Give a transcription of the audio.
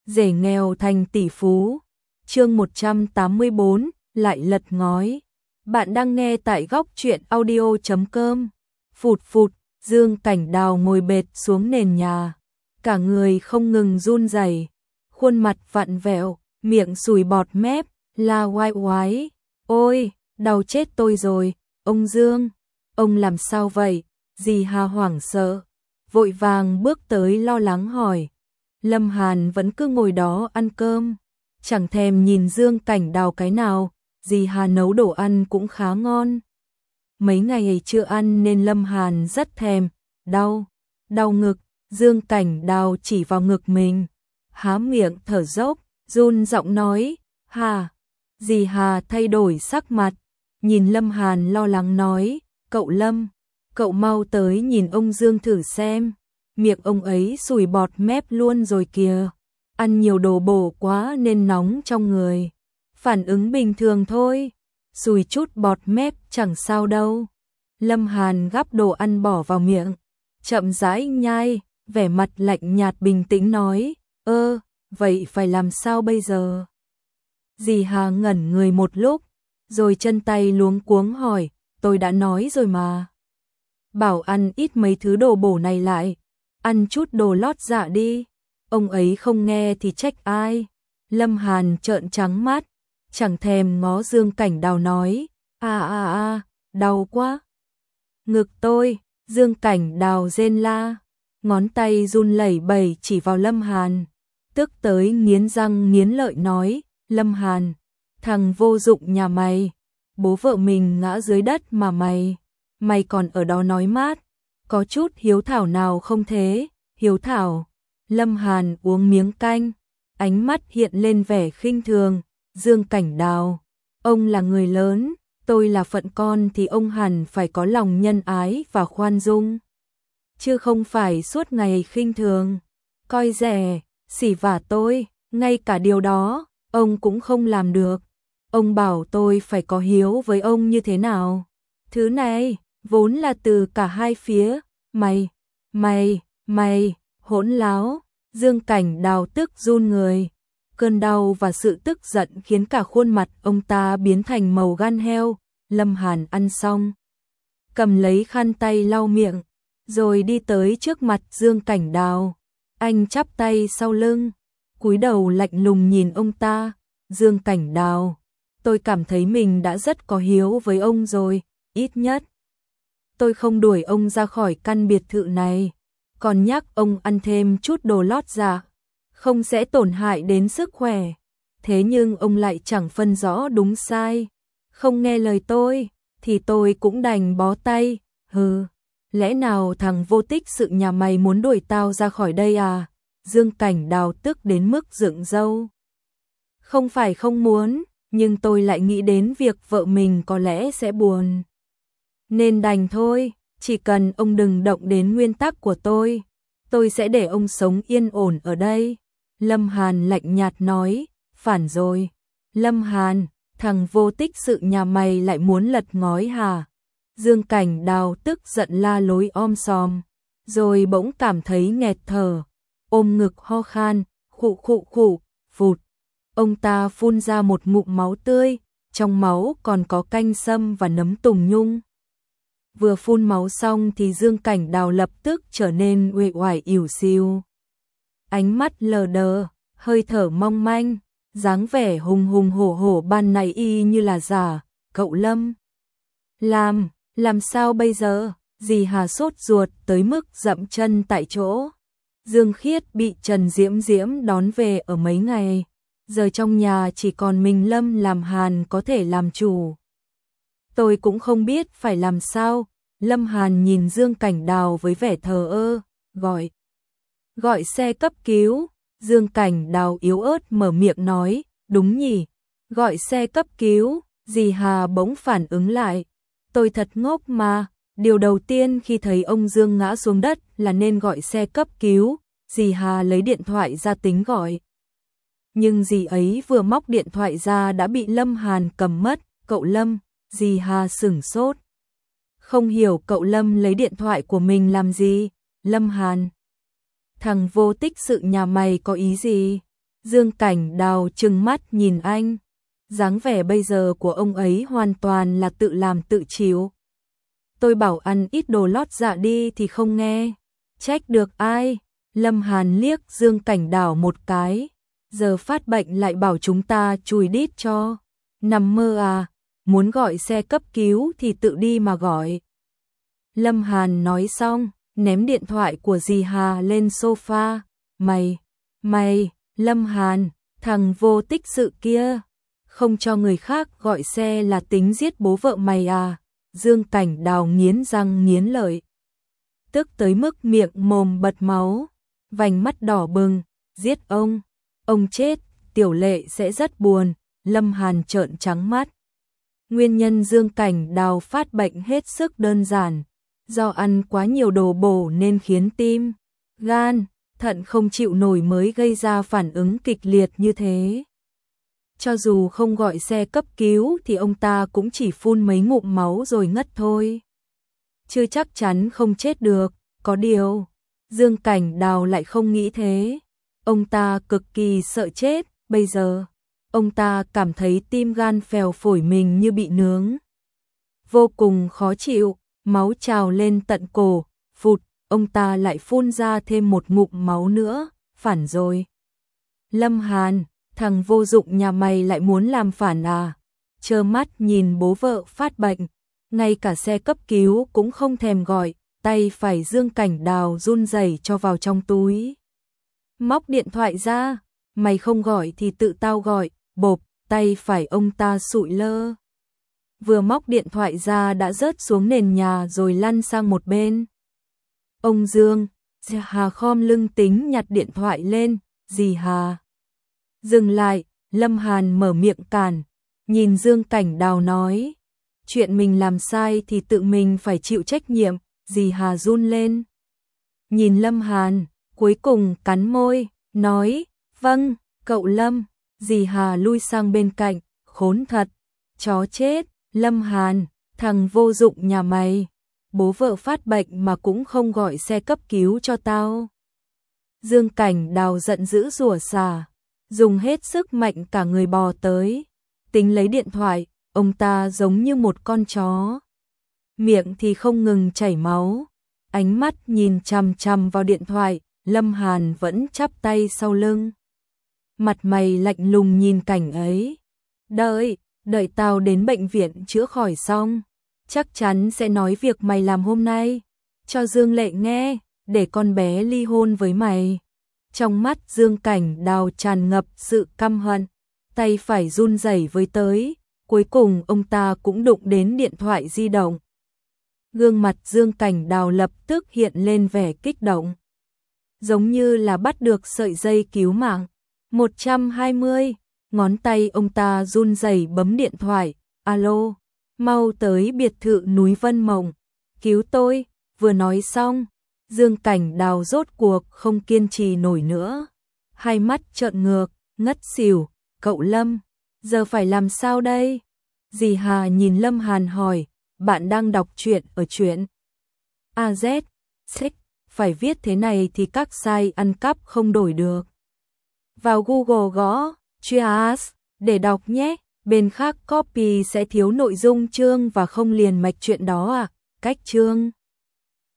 rể nghèo thành tỷ phú. Chương 184, lại lật ngói. Bạn đang nghe tại góc truyện audio.com. Phụt phụt, Dương Cảnh Đào ngồi bệt xuống nền nhà, cả người không ngừng run rẩy, khuôn mặt vặn vẹo, miệng sùi bọt mép, la oai oái. Ôi, đau chết tôi rồi, ông Dương, ông làm sao vậy? Dì Hà hoảng sợ, vội vàng bước tới lo lắng hỏi. Lâm Hàn vẫn cứ ngồi đó ăn cơm, chẳng thèm nhìn Dương Cảnh Đào cái nào, dì Hà nấu đồ ăn cũng khá ngon. Mấy ngày chưa ăn nên Lâm Hàn rất thèm, đau ngực, Dương Cảnh Đào chỉ vào ngực mình, há miệng thở dốc, run giọng nói, Hà. Dì Hà thay đổi sắc mặt, nhìn Lâm Hàn lo lắng nói, cậu Lâm, cậu mau tới nhìn ông Dương thử xem, miệng ông ấy sùi bọt mép luôn rồi kìa, ăn nhiều đồ bổ quá nên nóng trong người, phản ứng bình thường thôi, sùi chút bọt mép chẳng sao đâu. Lâm Hàn gắp đồ ăn bỏ vào miệng, chậm rãi nhai, vẻ mặt lạnh nhạt bình tĩnh nói, vậy phải làm sao bây giờ? Dì Hà ngẩn người một lúc, rồi chân tay luống cuống hỏi, tôi đã nói rồi mà. Bảo ăn ít mấy thứ đồ bổ này lại, ăn chút đồ lót dạ đi, ông ấy không nghe thì trách ai. Lâm Hàn trợn trắng mắt, chẳng thèm ngó Dương Cảnh Đào nói, đau quá. Ngực tôi, Dương Cảnh Đào rên la, ngón tay run lẩy bẩy chỉ vào Lâm Hàn, tức tới nghiến răng nghiến lợi nói, Lâm Hàn, thằng vô dụng nhà mày, bố vợ mình ngã dưới đất mà mày còn ở đó nói mát, có chút hiếu thảo nào không thế, hiếu thảo. Lâm Hàn uống miếng canh, ánh mắt hiện lên vẻ khinh thường, Dương Cảnh Đào, ông là người lớn, tôi là phận con thì ông hẳn phải có lòng nhân ái và khoan dung, chứ không phải suốt ngày khinh thường, coi rẻ, xỉ vả tôi, ngay cả điều đó ông cũng không làm được. Ông bảo tôi phải có hiếu với ông như thế nào? Thứ này vốn là từ cả hai phía, mày, hỗn láo. Dương Cảnh Đào tức run người. Cơn đau và sự tức giận khiến cả khuôn mặt ông ta biến thành màu gan heo. Lâm Hàn ăn xong, cầm lấy khăn tay lau miệng, rồi đi tới trước mặt Dương Cảnh Đào. Anh chắp tay sau lưng, cúi đầu lạnh lùng nhìn ông ta. Dương Cảnh Đào, tôi cảm thấy mình đã rất có hiếu với ông rồi, ít nhất tôi không đuổi ông ra khỏi căn biệt thự này, còn nhắc ông ăn thêm chút đồ lót dạ, không sẽ tổn hại đến sức khỏe. Thế nhưng ông lại chẳng phân rõ đúng sai, không nghe lời tôi, thì tôi cũng đành bó tay. Hừ, lẽ nào thằng vô tích sự nhà mày muốn đuổi tao ra khỏi đây à? Dương Cảnh Đào tức đến mức dựng râu. Không phải không muốn, nhưng tôi lại nghĩ đến việc vợ mình có lẽ sẽ buồn. Nên đành thôi, chỉ cần ông đừng động đến nguyên tắc của tôi sẽ để ông sống yên ổn ở đây. Lâm Hàn lạnh nhạt nói, phản rồi. Lâm Hàn, thằng vô tích sự nhà mày lại muốn lật ngói hả? Dương Cảnh Đào tức giận la lối om sòm, rồi bỗng cảm thấy nghẹt thở, ôm ngực ho khan, khụ, phụt. Ông ta phun ra một ngụm máu tươi, trong máu còn có canh sâm và nấm tùng nhung. Vừa phun máu xong thì Dương Cảnh Đào lập tức trở nên uể oải ỉu xìu. Ánh mắt lờ đờ, hơi thở mong manh, dáng vẻ hùng hổ ban này y như là giả. Cậu Lâm, làm sao bây giờ? Dì Hà sốt ruột tới mức dậm chân tại chỗ. Dương Khiết bị Trần Diễm Diễm đón về ở mấy ngày, giờ trong nhà chỉ còn mình Lâm làm Hàn có thể làm chủ. Tôi cũng không biết phải làm sao. Lâm Hàn nhìn Dương Cảnh Đào với vẻ thờ ơ, gọi xe cấp cứu. Dương Cảnh Đào yếu ớt mở miệng nói, đúng nhỉ, gọi xe cấp cứu. Dì Hà bỗng phản ứng lại, tôi thật ngốc mà, điều đầu tiên khi thấy ông Dương ngã xuống đất là nên gọi xe cấp cứu. Dì Hà lấy điện thoại ra tính gọi, nhưng dì ấy vừa móc điện thoại ra đã bị Lâm Hàn cầm mất. Cậu Lâm, dì Hà sửng sốt, không hiểu cậu Lâm lấy điện thoại của mình làm gì. Lâm Hàn, thằng vô tích sự nhà mày có ý gì? Dương Cảnh Đào trừng mắt nhìn anh. Dáng vẻ bây giờ của ông ấy hoàn toàn là tự làm tự chịu. Tôi bảo ăn ít đồ lót dạ đi thì không nghe. Trách được ai? Lâm Hàn liếc Dương Cảnh Đào một cái. Giờ phát bệnh lại bảo chúng ta chùi đít cho. Nằm mơ à? Muốn gọi xe cấp cứu thì tự đi mà gọi. Lâm Hàn nói xong, ném điện thoại của dì Hà lên sofa. Mày, Lâm Hàn, thằng vô tích sự kia. Không cho người khác gọi xe là tính giết bố vợ mày à? Dương Cảnh Đào nghiến răng nghiến lợi. Tức tới mức miệng mồm bật máu, vành mắt đỏ bừng. Giết ông chết, Tiểu Lệ sẽ rất buồn. Lâm Hàn trợn trắng mắt. Nguyên nhân Dương Cảnh Đào phát bệnh hết sức đơn giản. Do ăn quá nhiều đồ bổ nên khiến tim, gan, thận không chịu nổi mới gây ra phản ứng kịch liệt như thế. Cho dù không gọi xe cấp cứu thì ông ta cũng chỉ phun mấy ngụm máu rồi ngất thôi. Chưa chắc chắn không chết được, có điều, Dương Cảnh Đào lại không nghĩ thế. Ông ta cực kỳ sợ chết, bây giờ, ông ta cảm thấy tim gan phèo phổi mình như bị nướng. Vô cùng khó chịu, máu trào lên tận cổ, phụt, ông ta lại phun ra thêm một ngụm máu nữa, phản rồi. Lâm Hàn, thằng vô dụng nhà mày lại muốn làm phản à? Trơ mắt nhìn bố vợ phát bệnh, ngay cả xe cấp cứu cũng không thèm gọi, tay phải Dương Cảnh Đào run rẩy cho vào trong túi. Móc điện thoại ra, mày không gọi thì tự tao gọi, bộp, tay phải ông ta sụi lơ. Vừa móc điện thoại ra đã rớt xuống nền nhà rồi lăn sang một bên. Ông Dương, dì Hà khom lưng tính nhặt điện thoại lên, dì Hà. Dừng lại, Lâm Hàn mở miệng cản, nhìn Dương Cảnh Đào nói. Chuyện mình làm sai thì tự mình phải chịu trách nhiệm, dì Hà run lên. Nhìn Lâm Hàn, cuối cùng cắn môi, nói, vâng, cậu Lâm, dì Hà lui sang bên cạnh, khốn thật, chó chết, Lâm Hàn, thằng vô dụng nhà mày, bố vợ phát bệnh mà cũng không gọi xe cấp cứu cho tao. Dương Cảnh Đào giận dữ rủa xả, dùng hết sức mạnh cả người bò tới, tính lấy điện thoại, ông ta giống như một con chó. Miệng thì không ngừng chảy máu, ánh mắt nhìn chằm chằm vào điện thoại, Lâm Hàn vẫn chắp tay sau lưng. Mặt mày lạnh lùng nhìn cảnh ấy. Đợi tao đến bệnh viện chữa khỏi xong, chắc chắn sẽ nói việc mày làm hôm nay, cho Dương Lệ nghe, để con bé ly hôn với mày. Trong mắt Dương Cảnh Đào tràn ngập sự căm hận, tay phải run rẩy với tới, cuối cùng ông ta cũng đụng đến điện thoại di động. Gương mặt Dương Cảnh Đào lập tức hiện lên vẻ kích động, giống như là bắt được sợi dây cứu mạng. 120, ngón tay ông ta run rẩy bấm điện thoại, alo, mau tới biệt thự núi Vân Mộng, cứu tôi. Vừa nói xong, Dương Cảnh Đào rốt cuộc không kiên trì nổi nữa, hai mắt trợn ngược, ngất xỉu. Cậu Lâm, giờ phải làm sao đây? Dì Hà nhìn Lâm Hàn hỏi, bạn đang đọc truyện ở truyện AZ, phải viết thế này thì các site ăn cắp không đổi được. Vào Google gõ Cheers để đọc nhé, bên khác copy sẽ thiếu nội dung chương và không liền mạch truyện đó à, cách chương.